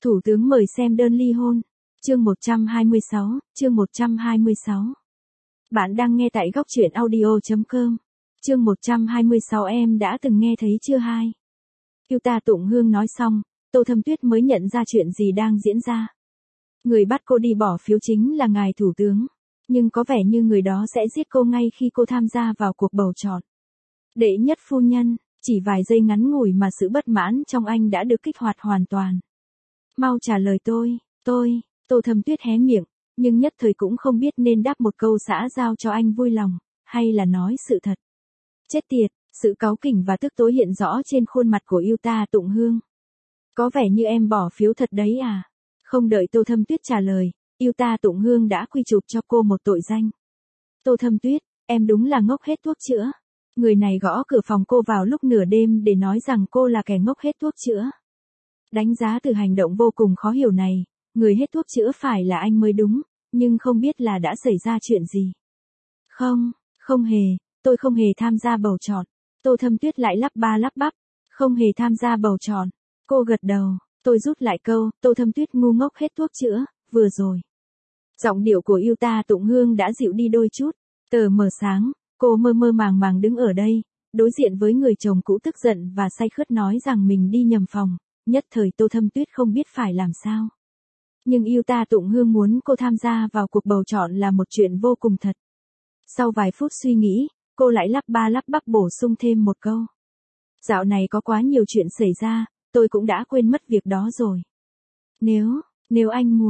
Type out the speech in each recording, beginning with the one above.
Thủ tướng mời xem đơn ly hôn. Chương 126, chương 126. Bạn đang nghe tại góc truyện audio.com. Chương 126 em đã từng nghe thấy chưa hai? Yêu ta Tụng Hương nói xong, Tô Thâm Tuyết mới nhận ra chuyện gì đang diễn ra. Người bắt cô đi bỏ phiếu chính là ngài thủ tướng, nhưng có vẻ như người đó sẽ giết cô ngay khi cô tham gia vào cuộc bầu chọn. Đệ nhất phu nhân, chỉ vài giây ngắn ngủi mà sự bất mãn trong anh đã được kích hoạt hoàn toàn. Mau trả lời tôi, Tô Thâm Tuyết hé miệng, nhưng nhất thời cũng không biết nên đáp một câu xã giao cho anh vui lòng, hay là nói sự thật. Chết tiệt, sự cáu kỉnh và tức tối hiện rõ trên khuôn mặt của yêu ta Tụng Hương. Có vẻ như em bỏ phiếu thật đấy à? Không đợi Tô Thâm Tuyết trả lời, yêu ta Tụng Hương đã quy chụp cho cô một tội danh. Tô Thâm Tuyết, em đúng là ngốc hết thuốc chữa. Người này gõ cửa phòng cô vào lúc nửa đêm để nói rằng cô là kẻ ngốc hết thuốc chữa. Đánh giá từ hành động vô cùng khó hiểu này, người hết thuốc chữa phải là anh mới đúng, nhưng không biết là đã xảy ra chuyện gì. Không hề, tôi không hề tham gia bầu chọn. Tô Thâm Tuyết lại lắp ba lắp bắp, không hề tham gia bầu chọn. Cô gật đầu, tôi rút lại câu, Tô Thâm Tuyết ngu ngốc hết thuốc chữa, vừa rồi. Giọng điệu của yêu ta Tụng Hương đã dịu đi đôi chút, tờ mờ sáng, cô mơ mơ màng màng đứng ở đây, đối diện với người chồng cũ tức giận và say khướt nói rằng mình đi nhầm phòng, nhất thời Tô Thâm Tuyết không biết phải làm sao. Nhưng yêu ta Tụng Hương muốn cô tham gia vào cuộc bầu chọn là một chuyện vô cùng thật. Sau vài phút suy nghĩ, cô lại lắp ba lắp bắp bổ sung thêm một câu. Dạo này có quá nhiều chuyện xảy ra, tôi cũng đã quên mất việc đó rồi. Nếu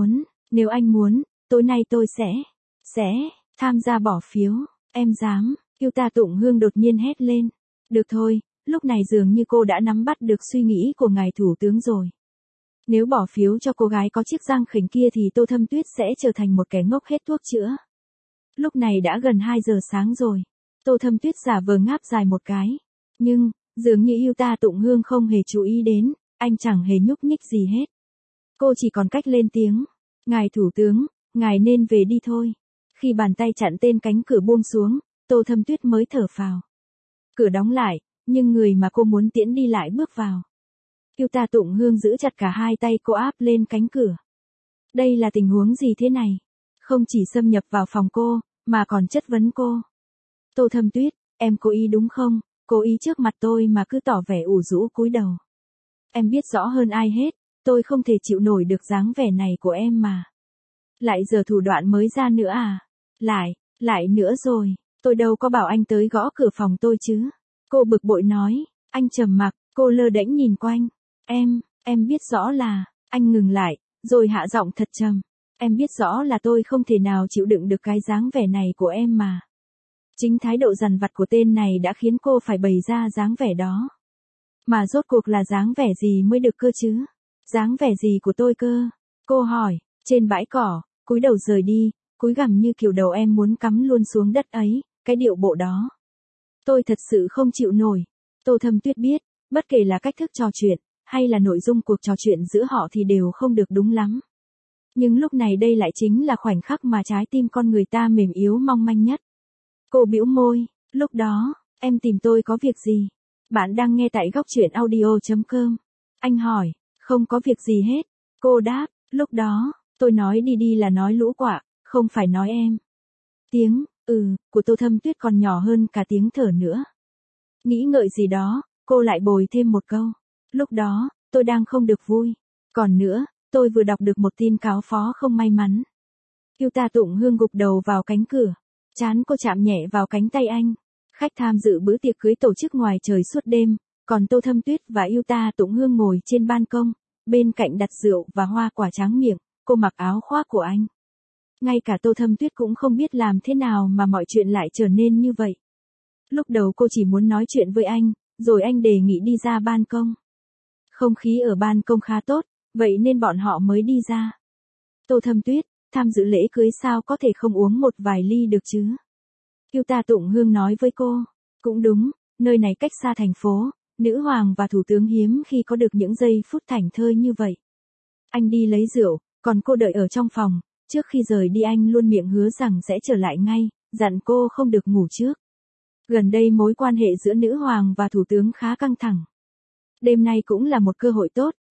anh muốn, tối nay tôi sẽ tham gia bỏ phiếu, em dám, yêu ta Tụng Hương đột nhiên hét lên. Được thôi, lúc này dường như cô đã nắm bắt được suy nghĩ của ngài thủ tướng rồi. Nếu bỏ phiếu cho cô gái có chiếc răng khỉnh kia thì Tô Thâm Tuyết sẽ trở thành một kẻ ngốc hết thuốc chữa. Lúc này đã gần 2 giờ sáng rồi. Tô Thâm Tuyết giả vờ ngáp dài một cái. Nhưng, dường như yêu ta Tụng Hương không hề chú ý đến, anh chẳng hề nhúc nhích gì hết. Cô chỉ còn cách lên tiếng. Ngài thủ tướng, ngài nên về đi thôi. Khi bàn tay chặn tên cánh cửa buông xuống, Tô Thâm Tuyết mới thở phào. Cửa đóng lại, nhưng người mà cô muốn tiễn đi lại bước vào. Yêu ta Tụng Hương giữ chặt cả hai tay cô áp lên cánh cửa. Đây là tình huống gì thế này? Không chỉ xâm nhập vào phòng cô, mà còn chất vấn cô. Tô Thâm Tuyết, em cố ý đúng không? Cố ý trước mặt tôi mà cứ tỏ vẻ ủ rũ cúi đầu. Em biết rõ hơn ai hết, tôi không thể chịu nổi được dáng vẻ này của em mà. Lại giờ thủ đoạn mới ra nữa à? Lại nữa rồi, tôi đâu có bảo anh tới gõ cửa phòng tôi chứ. Cô bực bội nói, anh trầm mặc, cô lơ đễnh nhìn quanh. Em biết rõ là, anh ngừng lại, rồi hạ giọng thật trầm. Em biết rõ là tôi không thể nào chịu đựng được cái dáng vẻ này của em mà. Chính thái độ dằn vặt của tên này đã khiến cô phải bày ra dáng vẻ đó. Mà rốt cuộc là dáng vẻ gì mới được cơ chứ? Dáng vẻ gì của tôi cơ? Cô hỏi, trên bãi cỏ, cúi đầu rời đi, cúi gằm như kiểu đầu em muốn cắm luôn xuống đất ấy, cái điệu bộ đó. Tôi thật sự không chịu nổi. Tô Thâm Tuyết biết, bất kể là cách thức trò chuyện, hay là nội dung cuộc trò chuyện giữa họ thì đều không được đúng lắm. Nhưng lúc này đây lại chính là khoảnh khắc mà trái tim con người ta mềm yếu mong manh nhất. Cô bĩu môi, lúc đó, em tìm tôi có việc gì? Bạn đang nghe tại góc truyện audio.com. Anh hỏi, không có việc gì hết. Cô đáp, lúc đó, tôi nói đi là nói lũ quạ, không phải nói em. Tiếng, của Tô Thâm Tuyết còn nhỏ hơn cả tiếng thở nữa. Nghĩ ngợi gì đó, cô lại bồi thêm một câu. Lúc đó, tôi đang không được vui. Còn nữa, tôi vừa đọc được một tin cáo phó không may mắn. Yêu ta Tụng Hương gục đầu vào cánh cửa. Trán cô chạm nhẹ vào cánh tay anh. Khách tham dự bữa tiệc cưới tổ chức ngoài trời suốt đêm, còn Tô Thâm Tuyết và yêu ta Tụng Hương ngồi trên ban công, bên cạnh đặt rượu và hoa quả tráng miệng, cô mặc áo khoác của anh. Ngay cả Tô Thâm Tuyết cũng không biết làm thế nào mà mọi chuyện lại trở nên như vậy. Lúc đầu cô chỉ muốn nói chuyện với anh, rồi anh đề nghị đi ra ban công. Không khí ở ban công khá tốt, vậy nên bọn họ mới đi ra. Tô Thâm Tuyết, tham dự lễ cưới sao có thể không uống một vài ly được chứ? Yêu ta Tụng Hương nói với cô. Cũng đúng, nơi này cách xa thành phố, nữ hoàng và thủ tướng hiếm khi có được những giây phút thảnh thơi như vậy. Anh đi lấy rượu, còn cô đợi ở trong phòng. Trước khi rời đi anh luôn miệng hứa rằng sẽ trở lại ngay, dặn cô không được ngủ trước. Gần đây mối quan hệ giữa nữ hoàng và thủ tướng khá căng thẳng. Đêm nay cũng là một cơ hội tốt,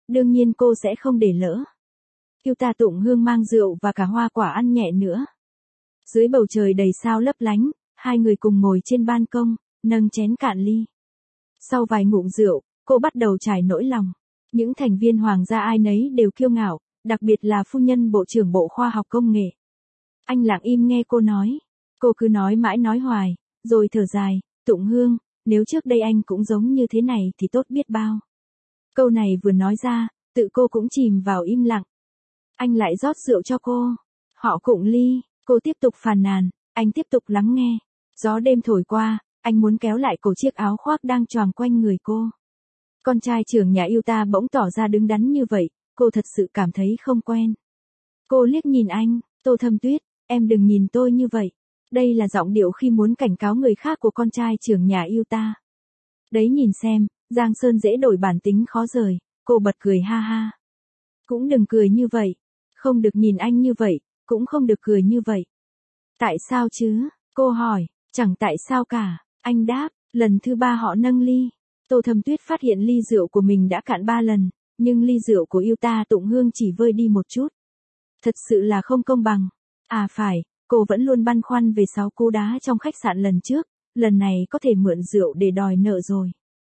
đương nhiên cô sẽ không để lỡ. Yêu ta tụng hương mang rượu và cả hoa quả ăn nhẹ nữa. Dưới bầu trời đầy sao lấp lánh, hai người cùng ngồi trên ban công, nâng chén cạn ly. Sau vài ngụm rượu, cô bắt đầu trải nỗi lòng. Những thành viên hoàng gia ai nấy đều kiêu ngạo, đặc biệt là phu nhân Bộ trưởng Bộ Khoa học Công nghệ. Anh lặng im nghe cô nói. Cô cứ nói mãi nói hoài, rồi thở dài, Tụng Hương, nếu trước đây anh cũng giống như thế này thì tốt biết bao. Câu này vừa nói ra, tự cô cũng chìm vào im lặng. Anh lại rót rượu cho cô. Họ cụng ly, cô tiếp tục phàn nàn, anh tiếp tục lắng nghe. Gió đêm thổi qua, anh muốn kéo lại cổ chiếc áo khoác đang choàng quanh người cô. Con trai trưởng nhà yêu ta bỗng tỏ ra đứng đắn như vậy, cô thật sự cảm thấy không quen. Cô liếc nhìn anh, Tô Thâm Tuyết, em đừng nhìn tôi như vậy. Đây là giọng điệu khi muốn cảnh cáo người khác của con trai trưởng nhà yêu ta. Đấy nhìn xem, Giang Sơn dễ đổi bản tính khó rời, cô bật cười ha ha. Cũng đừng cười như vậy, không được nhìn anh như vậy, cũng không được cười như vậy. Tại sao chứ? Cô hỏi, chẳng tại sao cả, anh đáp, lần thứ 3 họ nâng ly. Tô Thâm Tuyết phát hiện ly rượu của mình đã cạn 3 lần, nhưng ly rượu của yêu ta Tụng Hương chỉ vơi đi một chút. Thật sự là không công bằng. À phải, cô vẫn luôn băn khoăn về 6 cú đá trong khách sạn lần trước, lần này có thể mượn rượu để đòi nợ rồi.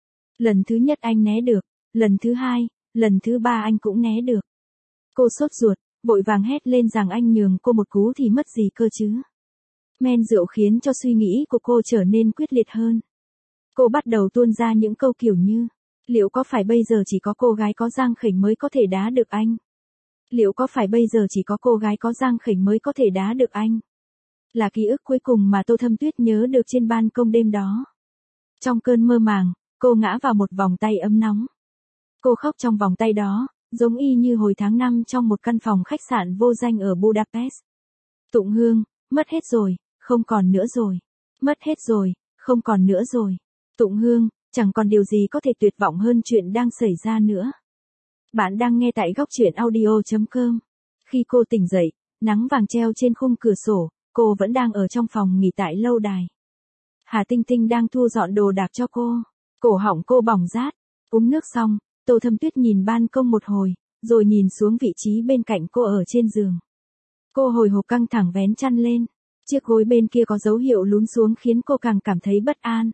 Lần thứ nhất anh né được, lần thứ 2, lần thứ 3 anh cũng né được. Cô sốt ruột, vội vàng hét lên rằng anh nhường cô một cú thì mất gì cơ chứ. Men rượu khiến cho suy nghĩ của cô trở nên quyết liệt hơn. Cô bắt đầu tuôn ra những câu kiểu như, liệu có phải bây giờ chỉ có cô gái có giang khểnh mới có thể đá được anh? Liệu có phải bây giờ chỉ có cô gái có giang khểnh mới có thể đá được anh? Là ký ức cuối cùng mà Tô Thâm Tuyết nhớ được trên ban công đêm đó. Trong cơn mơ màng, cô ngã vào một vòng tay ấm nóng. Cô khóc trong vòng tay đó, giống y như hồi tháng 5 trong một căn phòng khách sạn vô danh ở Budapest. Tụng Hương, mất hết rồi, không còn nữa rồi. Mất hết rồi, không còn nữa rồi. Tụng Hương, chẳng còn điều gì có thể tuyệt vọng hơn chuyện đang xảy ra nữa. Bạn đang nghe tại góc truyện audio.com. Khi cô tỉnh dậy, nắng vàng treo trên khung cửa sổ, cô vẫn đang ở trong phòng nghỉ tại lâu đài. Hà Tinh Tinh đang thu dọn đồ đạc cho cô. Cổ họng cô bỏng rát. Uống nước xong, Tô Thâm Tuyết nhìn ban công một hồi, rồi nhìn xuống vị trí bên cạnh cô ở trên giường. Cô hồi hộp căng thẳng vén chăn lên. Chiếc gối bên kia có dấu hiệu lún xuống khiến cô càng cảm thấy bất an.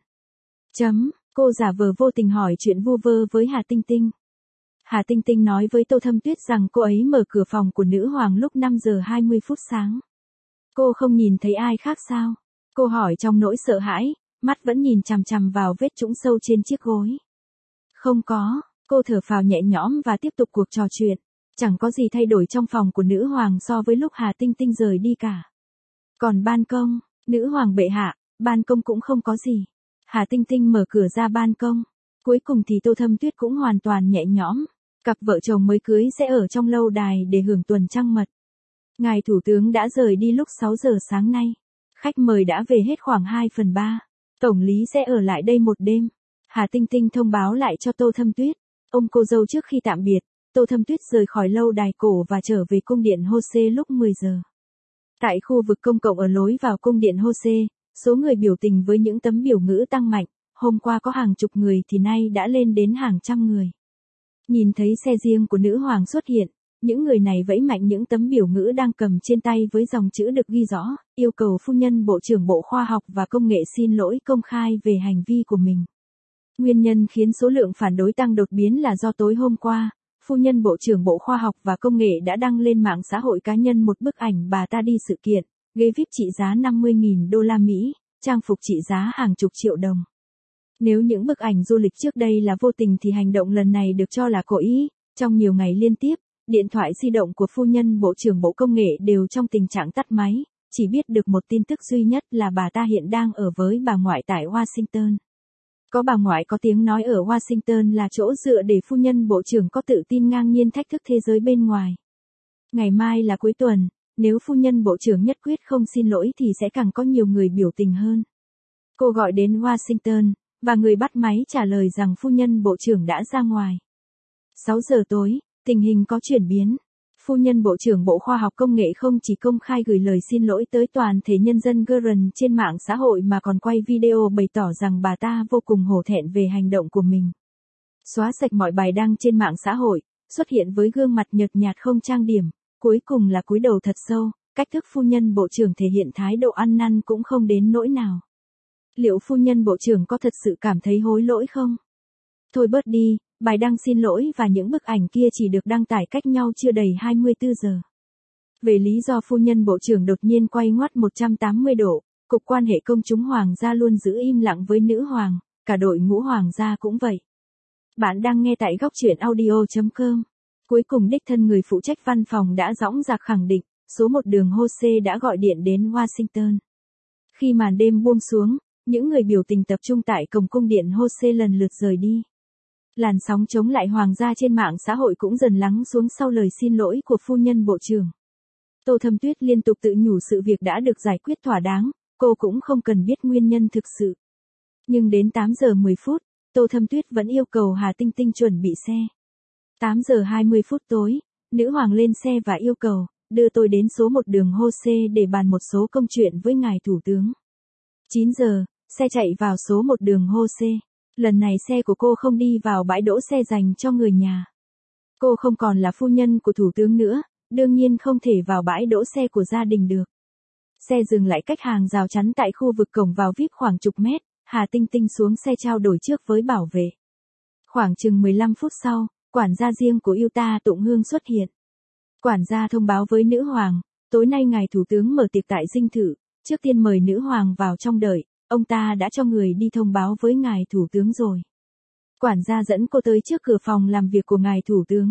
Cô giả vờ vô tình hỏi chuyện vu vơ với Hà Tinh Tinh. Hà Tinh Tinh nói với Tô Thâm Tuyết rằng cô ấy mở cửa phòng của nữ hoàng lúc 5 giờ 20 phút sáng. Cô không nhìn thấy ai khác sao? Cô hỏi trong nỗi sợ hãi, mắt vẫn nhìn chằm chằm vào vết trũng sâu trên chiếc gối. Không có, cô thở phào nhẹ nhõm và tiếp tục cuộc trò chuyện. Chẳng có gì thay đổi trong phòng của nữ hoàng so với lúc Hà Tinh Tinh rời đi cả. Còn ban công, nữ hoàng bệ hạ, ban công cũng không có gì. Hà Tinh Tinh mở cửa ra ban công. Cuối cùng thì Tô Thâm Tuyết cũng hoàn toàn nhẹ nhõm. Cặp vợ chồng mới cưới sẽ ở trong lâu đài để hưởng tuần trăng mật. Ngài Thủ tướng đã rời đi lúc 6 giờ sáng nay. Khách mời đã về hết khoảng 2/3. Tổng lý sẽ ở lại đây một đêm. Hà Tinh Tinh thông báo lại cho Tô Thâm Tuyết. Ông cô dâu trước khi tạm biệt, Tô Thâm Tuyết rời khỏi lâu đài cổ và trở về cung điện Jose lúc 10 giờ. Tại khu vực công cộng ở lối vào cung điện Jose, số người biểu tình với những tấm biểu ngữ tăng mạnh, hôm qua có hàng chục người thì nay đã lên đến hàng trăm người. Nhìn thấy xe riêng của nữ hoàng xuất hiện, những người này vẫy mạnh những tấm biểu ngữ đang cầm trên tay với dòng chữ được ghi rõ, yêu cầu phu nhân Bộ trưởng Bộ Khoa học và Công nghệ xin lỗi công khai về hành vi của mình. Nguyên nhân khiến số lượng phản đối tăng đột biến là do tối hôm qua, phu nhân Bộ trưởng Bộ Khoa học và Công nghệ đã đăng lên mạng xã hội cá nhân một bức ảnh bà ta đi sự kiện, ghế VIP trị giá 50.000 đô la Mỹ, trang phục trị giá hàng chục triệu đồng. Nếu những bức ảnh du lịch trước đây là vô tình thì hành động lần này được cho là cố ý. Trong nhiều ngày liên tiếp, điện thoại di động của phu nhân Bộ trưởng Bộ Công nghệ đều trong tình trạng tắt máy, chỉ biết được một tin tức duy nhất là bà ta hiện đang ở với bà ngoại tại Washington. Có bà ngoại có tiếng nói ở Washington là chỗ dựa để phu nhân Bộ trưởng có tự tin ngang nhiên thách thức thế giới bên ngoài. Ngày mai là cuối tuần, nếu phu nhân Bộ trưởng nhất quyết không xin lỗi thì sẽ càng có nhiều người biểu tình hơn. Cô gọi đến Washington, và người bắt máy trả lời rằng phu nhân Bộ trưởng đã ra ngoài. 6 giờ tối, tình hình có chuyển biến. Phu nhân Bộ trưởng Bộ Khoa học Công nghệ không chỉ công khai gửi lời xin lỗi tới toàn thể nhân dân Guern trên mạng xã hội mà còn quay video bày tỏ rằng bà ta vô cùng hổ thẹn về hành động của mình. Xóa sạch mọi bài đăng trên mạng xã hội, xuất hiện với gương mặt nhợt nhạt không trang điểm, cuối cùng là cúi đầu thật sâu, cách thức phu nhân bộ trưởng thể hiện thái độ ăn năn cũng không đến nỗi nào. Liệu phu nhân bộ trưởng có thật sự cảm thấy hối lỗi không? Thôi bớt đi, bài đăng xin lỗi và những bức ảnh kia chỉ được đăng tải cách nhau chưa đầy 24 giờ. Về lý do phu nhân bộ trưởng đột nhiên quay ngoắt 180 độ, Cục Quan hệ Công chúng Hoàng gia luôn giữ im lặng với nữ hoàng, cả đội ngũ Hoàng gia cũng vậy. Bạn đang nghe tại góc truyện audio.com. Cuối cùng đích thân người phụ trách văn phòng đã dõng dạc khẳng định, số 1 đường Jose đã gọi điện đến Washington. Khi màn đêm buông xuống, những người biểu tình tập trung tại cổng cung điện Jose lần lượt rời đi. Làn sóng chống lại hoàng gia trên mạng xã hội cũng dần lắng xuống sau lời xin lỗi của phu nhân bộ trưởng. Tô Thâm Tuyết liên tục tự nhủ sự việc đã được giải quyết thỏa đáng, cô cũng không cần biết nguyên nhân thực sự. Nhưng đến 8 giờ 10 phút, Tô Thâm Tuyết vẫn yêu cầu Hà Tinh Tinh chuẩn bị xe. 8 giờ 20 phút tối, nữ hoàng lên xe và yêu cầu, đưa tôi đến số 1 đường Jose để bàn một số công chuyện với ngài thủ tướng. 9 giờ, xe chạy vào số 1 đường Jose. Lần này xe của cô không đi vào bãi đỗ xe dành cho người nhà. Cô không còn là phu nhân của thủ tướng nữa, đương nhiên không thể vào bãi đỗ xe của gia đình được. Xe dừng lại cách hàng rào chắn tại khu vực cổng vào VIP khoảng chục mét, Hà Tinh Tinh xuống xe trao đổi trước với bảo vệ. Khoảng chừng 15 phút sau, quản gia riêng của Yuta Tụng Hương xuất hiện. Quản gia thông báo với nữ hoàng, tối nay ngài thủ tướng mở tiệc tại dinh thự, trước tiên mời nữ hoàng vào trong đợi, ông ta đã cho người đi thông báo với ngài thủ tướng rồi. Quản gia dẫn cô tới trước cửa phòng làm việc của ngài thủ tướng.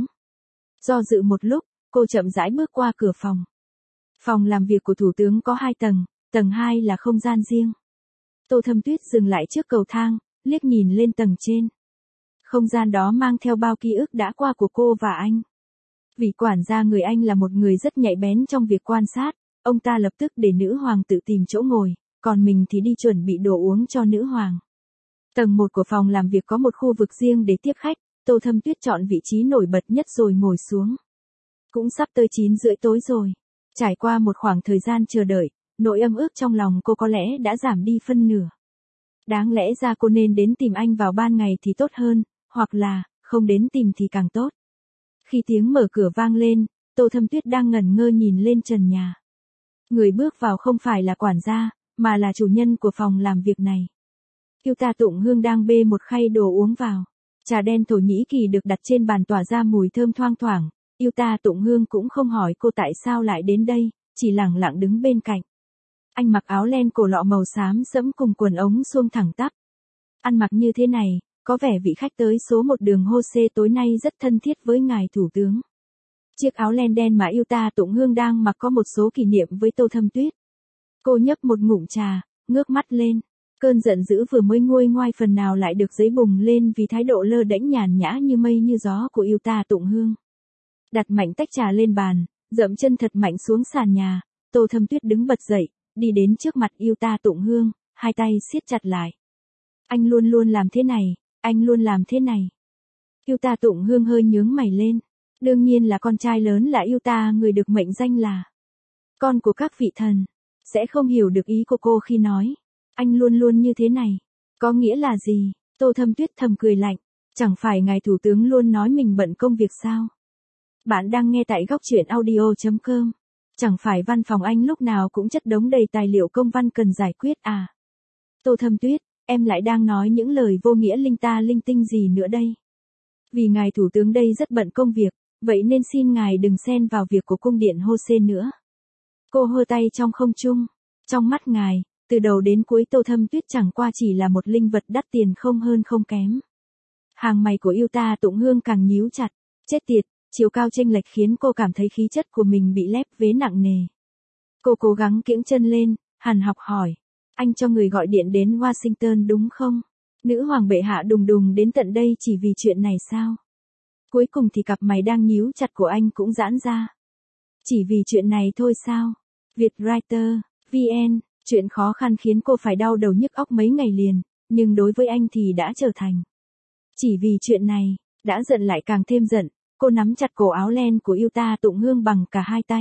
Do dự một lúc, cô chậm rãi bước qua cửa phòng. Phòng làm việc của thủ tướng có 2 tầng, tầng 2 là không gian riêng. Tô Thâm Tuyết dừng lại trước cầu thang, liếc nhìn lên tầng trên. Không gian đó mang theo bao ký ức đã qua của cô và anh. Vì quản gia người Anh là một người rất nhạy bén trong việc quan sát, ông ta lập tức để nữ hoàng tự tìm chỗ ngồi, còn mình thì đi chuẩn bị đồ uống cho nữ hoàng. Tầng 1 của phòng làm việc có một khu vực riêng để tiếp khách, Tô Thâm Tuyết chọn vị trí nổi bật nhất rồi ngồi xuống. Cũng sắp tới 9 rưỡi tối rồi. Trải qua một khoảng thời gian chờ đợi, nỗi âm ức trong lòng cô có lẽ đã giảm đi phân nửa. Đáng lẽ ra cô nên đến tìm anh vào ban ngày thì tốt hơn, hoặc là, không đến tìm thì càng tốt. Khi tiếng mở cửa vang lên, Tô Thâm Tuyết đang ngẩn ngơ nhìn lên trần nhà. Người bước vào không phải là quản gia, mà là chủ nhân của phòng làm việc này. Yuta Tụng Hương đang bê một khay đồ uống vào. Trà đen Thổ Nhĩ Kỳ được đặt trên bàn tỏa ra mùi thơm thoang thoảng. Yuta Tụng Hương cũng không hỏi cô tại sao lại đến đây, chỉ lẳng lặng đứng bên cạnh. Anh mặc áo len cổ lọ màu xám sẫm cùng quần ống suông thẳng tắp. Ăn mặc như thế này, có vẻ vị khách tới số 1 đường Jose tối nay rất thân thiết với ngài thủ tướng. Chiếc áo len đen mà Yuta Tụng Hương đang mặc có một số kỷ niệm với Tô Thâm Tuyết. Cô nhấp một ngụm trà, ngước mắt lên. Cơn giận dữ vừa mới nguôi ngoai phần nào lại được dấy bùng lên vì thái độ lơ đễnh nhàn nhã như mây như gió của Yuta Tụng Hương. Đặt mạnh tách trà lên bàn, dậm chân thật mạnh xuống sàn nhà, Tô Thâm Tuyết đứng bật dậy, đi đến trước mặt Yuta Tụng Hương, hai tay siết chặt lại. Anh luôn luôn làm thế này, anh luôn làm thế này. Yuta Tụng Hương hơi nhướng mày lên. Đương nhiên là con trai lớn là Yuta, người được mệnh danh là con của các vị thần, sẽ không hiểu được ý của cô khi nói. Anh luôn luôn như thế này. Có nghĩa là gì? Tô Thâm Tuyết thầm cười lạnh. Chẳng phải ngài thủ tướng luôn nói mình bận công việc sao? Bạn đang nghe tại góc truyện audio.com. Chẳng phải văn phòng anh lúc nào cũng chất đống đầy tài liệu công văn cần giải quyết à? Tô Thâm Tuyết, em lại đang nói những lời vô nghĩa linh ta linh tinh gì nữa đây? Vì ngài thủ tướng đây rất bận công việc, vậy nên xin ngài đừng xen vào việc của cung điện Jose nữa. Cô hơ tay trong không trung. Trong mắt ngài, từ đầu đến cuối Tô Thâm Tuyết chẳng qua chỉ là một linh vật đắt tiền không hơn không kém. Hàng mày của Yuta Tụng Hương càng nhíu chặt. Chết tiệt, chiều cao chênh lệch khiến cô cảm thấy khí chất của mình bị lép vế nặng nề. Cô cố gắng kiễng chân lên, hằn học hỏi. Anh cho người gọi điện đến Washington đúng không? Nữ hoàng bệ hạ đùng đùng đến tận đây chỉ vì chuyện này sao? Cuối cùng thì cặp mày đang nhíu chặt của anh cũng giãn ra. Chỉ vì chuyện này thôi sao? Vietwriter, VN, chuyện khó khăn khiến cô phải đau đầu nhức óc mấy ngày liền, nhưng đối với anh thì đã trở thành. Chỉ vì chuyện này, đã giận lại càng thêm giận, cô nắm chặt cổ áo len của Yuta Tụng Hương bằng cả hai tay.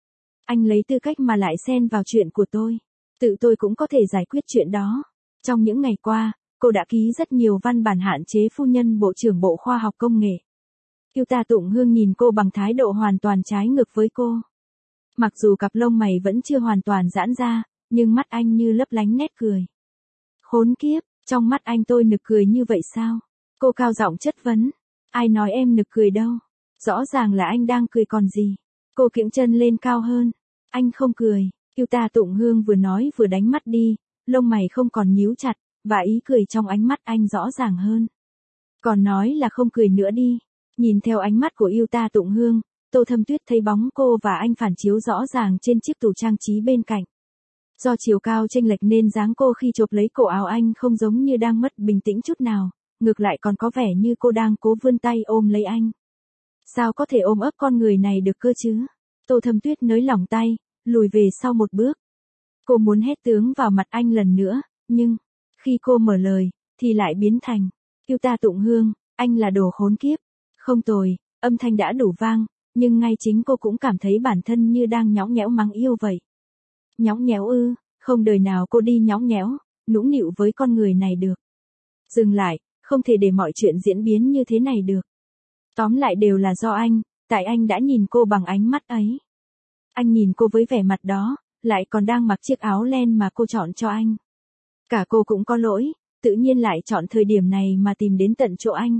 Anh lấy tư cách mà lại xen vào chuyện của tôi. Tự tôi cũng có thể giải quyết chuyện đó. Trong những ngày qua, cô đã ký rất nhiều văn bản hạn chế phu nhân Bộ trưởng Bộ Khoa học Công nghệ. Yêu Ta Tụng Hương nhìn cô bằng thái độ hoàn toàn trái ngược với cô. Mặc dù cặp lông mày vẫn chưa hoàn toàn giãn ra, nhưng mắt anh như lấp lánh nét cười. Khốn kiếp, trong mắt anh tôi nực cười như vậy sao? Cô cao giọng chất vấn. Ai nói em nực cười đâu? Rõ ràng là anh đang cười còn gì. Cô kiễng chân lên cao hơn. Anh không cười. Yêu Ta Tụng Hương vừa nói vừa đánh mắt đi, lông mày không còn nhíu chặt, và ý cười trong ánh mắt anh rõ ràng hơn. Còn nói là không cười nữa đi. Nhìn theo ánh mắt của Yêu Ta Tụng Hương, Tô Thâm Tuyết thấy bóng cô và anh phản chiếu rõ ràng trên chiếc tủ trang trí bên cạnh. Do chiều cao chênh lệch nên dáng cô khi chộp lấy cổ áo anh không giống như đang mất bình tĩnh chút nào, ngược lại còn có vẻ như cô đang cố vươn tay ôm lấy anh. Sao có thể ôm ấp con người này được cơ chứ? Tô Thâm Tuyết nới lỏng tay, lùi về sau một bước. Cô muốn hét tướng vào mặt anh lần nữa, nhưng, khi cô mở lời, thì lại biến thành, Yêu Ta Tụng Hương, anh là đồ khốn kiếp. Không tồi, âm thanh đã đủ vang, nhưng ngay chính cô cũng cảm thấy bản thân như đang nhõng nhẽo mắng yêu vậy. Nhõng nhẽo ư, không đời nào cô đi nhõng nhẽo, nũng nịu với con người này được. Dừng lại, không thể để mọi chuyện diễn biến như thế này được. Tóm lại đều là do anh, tại anh đã nhìn cô bằng ánh mắt ấy. Anh nhìn cô với vẻ mặt đó, lại còn đang mặc chiếc áo len mà cô chọn cho anh. Cả cô cũng có lỗi, tự nhiên lại chọn thời điểm này mà tìm đến tận chỗ anh.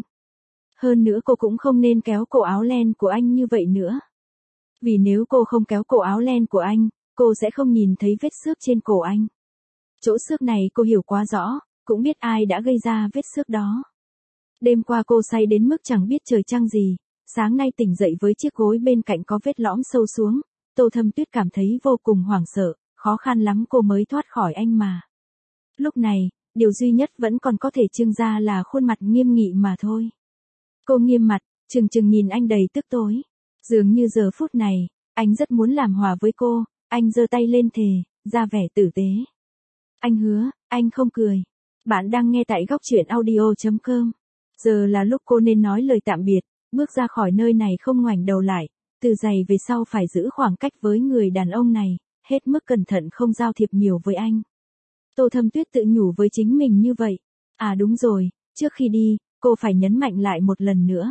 Hơn nữa cô cũng không nên kéo cổ áo len của anh như vậy nữa. Vì nếu cô không kéo cổ áo len của anh, cô sẽ không nhìn thấy vết xước trên cổ anh. Chỗ xước này cô hiểu quá rõ, cũng biết ai đã gây ra vết xước đó. Đêm qua cô say đến mức chẳng biết trời trăng gì, sáng nay tỉnh dậy với chiếc gối bên cạnh có vết lõm sâu xuống, Tô Thâm Tuyết cảm thấy vô cùng hoảng sợ, khó khăn lắm cô mới thoát khỏi anh mà. Lúc này, điều duy nhất vẫn còn có thể trưng ra là khuôn mặt nghiêm nghị mà thôi. Cô nghiêm mặt, trừng trừng nhìn anh đầy tức tối. Dường như giờ phút này, anh rất muốn làm hòa với cô, anh giơ tay lên thề, ra vẻ tử tế. Anh hứa, anh không cười. Bạn đang nghe tại góc truyện audio.com. Giờ là lúc cô nên nói lời tạm biệt, bước ra khỏi nơi này không ngoảnh đầu lại, từ giày về sau phải giữ khoảng cách với người đàn ông này, hết mức cẩn thận không giao thiệp nhiều với anh. Tô Thâm Tuyết tự nhủ với chính mình như vậy. À đúng rồi, trước khi đi, cô phải nhấn mạnh lại một lần nữa.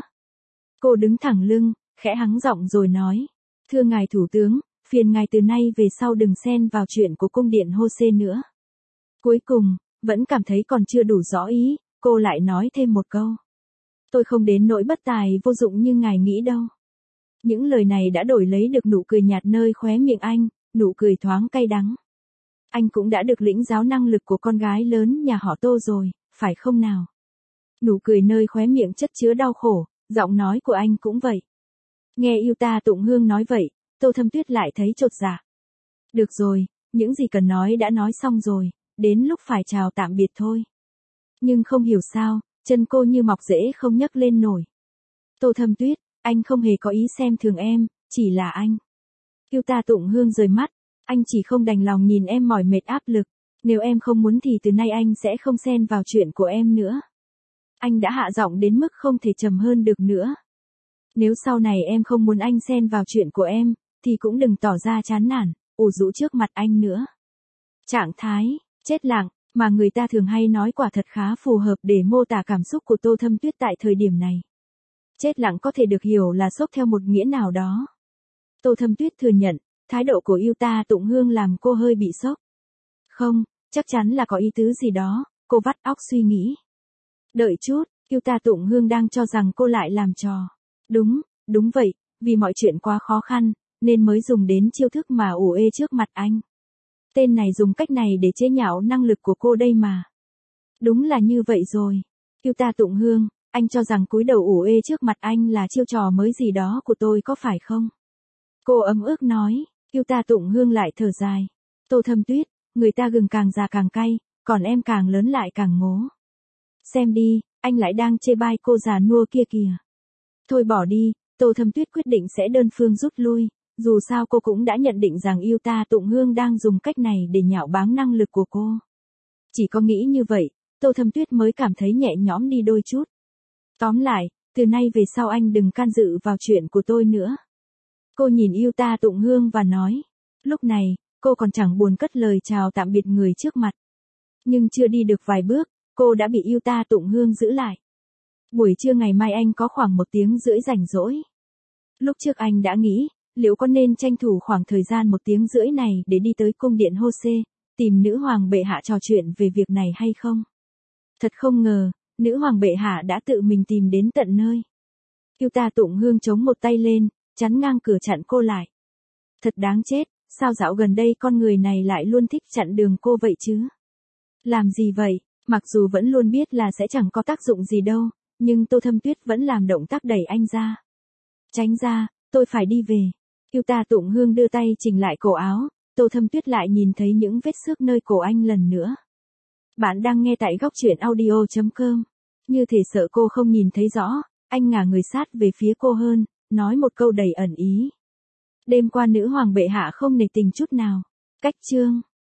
Cô đứng thẳng lưng, khẽ hắng giọng rồi nói. Thưa ngài thủ tướng, phiền ngài từ nay về sau đừng xen vào chuyện của cung điện Hô-xê nữa. Cuối cùng, vẫn cảm thấy còn chưa đủ rõ ý, cô lại nói thêm một câu. Tôi không đến nỗi bất tài vô dụng như ngài nghĩ đâu. Những lời này đã đổi lấy được nụ cười nhạt nơi khóe miệng anh, nụ cười thoáng cay đắng. Anh cũng đã được lĩnh giáo năng lực của con gái lớn nhà họ Tô rồi, phải không nào? Nụ cười nơi khóe miệng chất chứa đau khổ, giọng nói của anh cũng vậy. Nghe Yêu Ta Tụng Hương nói vậy, Tô Thâm Tuyết lại thấy chột dạ. Được rồi, những gì cần nói đã nói xong rồi, đến lúc phải chào tạm biệt thôi. Nhưng không hiểu sao, chân cô như mọc rễ không nhấc lên nổi. Tô Thâm Tuyết, anh không hề có ý xem thường em, chỉ là anh. Yêu Ta Tụng Hương rời mắt, anh chỉ không đành lòng nhìn em mỏi mệt áp lực. Nếu em không muốn thì từ nay anh sẽ không xen vào chuyện của em nữa. Anh đã hạ giọng đến mức không thể trầm hơn được nữa. Nếu sau này em không muốn anh xen vào chuyện của em, thì cũng đừng tỏ ra chán nản, ủ rũ trước mặt anh nữa. Trạng thái, chết lặng, mà người ta thường hay nói quả thật khá phù hợp để mô tả cảm xúc của Tô Thâm Tuyết tại thời điểm này. Chết lặng có thể được hiểu là sốc theo một nghĩa nào đó. Tô Thâm Tuyết thừa nhận, thái độ của Yêu Ta Tụng Hương làm cô hơi bị sốc. Không, chắc chắn là có ý tứ gì đó, cô vắt óc suy nghĩ. Đợi chút, Yêu Ta Tụng Hương đang cho rằng cô lại làm trò. Đúng vậy, vì mọi chuyện quá khó khăn, nên mới dùng đến chiêu thức mà ủ ê trước mặt anh. Tên này dùng cách này để chế nhạo năng lực của cô đây mà. Đúng là như vậy rồi. Yêu Ta Tụng Hương, anh cho rằng cúi đầu ủ ê trước mặt anh là chiêu trò mới gì đó của tôi có phải không? Cô ấm ức nói, Yêu Ta Tụng Hương lại thở dài. Tô Thâm Tuyết, người ta gừng càng già càng cay, còn em càng lớn lại càng ngố. Xem đi, anh lại đang chê bai cô già nua kia kìa. Thôi bỏ đi, Tô Thâm Tuyết quyết định sẽ đơn phương rút lui, dù sao cô cũng đã nhận định rằng Yêu Ta Tụng Hương đang dùng cách này để nhạo báng năng lực của cô. Chỉ có nghĩ như vậy, Tô Thâm Tuyết mới cảm thấy nhẹ nhõm đi đôi chút. Tóm lại, từ nay về sau anh đừng can dự vào chuyện của tôi nữa. Cô nhìn Yêu Ta Tụng Hương và nói. Lúc này, cô còn chẳng buồn cất lời chào tạm biệt người trước mặt. Nhưng chưa đi được vài bước, cô đã bị Yêu Ta Tụng Hương giữ lại. Buổi trưa ngày mai anh có khoảng 1 tiếng rưỡi rảnh rỗi. Lúc trước anh đã nghĩ, liệu có nên tranh thủ khoảng thời gian 1 tiếng rưỡi này để đi tới cung điện Hose, tìm nữ hoàng bệ hạ trò chuyện về việc này hay không? Thật không ngờ, nữ hoàng bệ hạ đã tự mình tìm đến tận nơi. Yuta Tụng Hương chống một tay lên, chắn ngang cửa chặn cô lại. Thật đáng chết, sao dạo gần đây con người này lại luôn thích chặn đường cô vậy chứ? Làm gì vậy? Mặc dù vẫn luôn biết là sẽ chẳng có tác dụng gì đâu, nhưng Tô Thâm Tuyết vẫn làm động tác đẩy anh ra. Tránh ra, tôi phải đi về. Yuta Tụng Hương đưa tay chỉnh lại cổ áo, Tô Thâm Tuyết lại nhìn thấy những vết xước nơi cổ anh lần nữa. Bạn đang nghe tại góc truyện audio.com. Như thể sợ cô không nhìn thấy rõ, anh ngả người sát về phía cô hơn, nói một câu đầy ẩn ý. Đêm qua nữ hoàng bệ hạ không nể tình chút nào. Cách chương.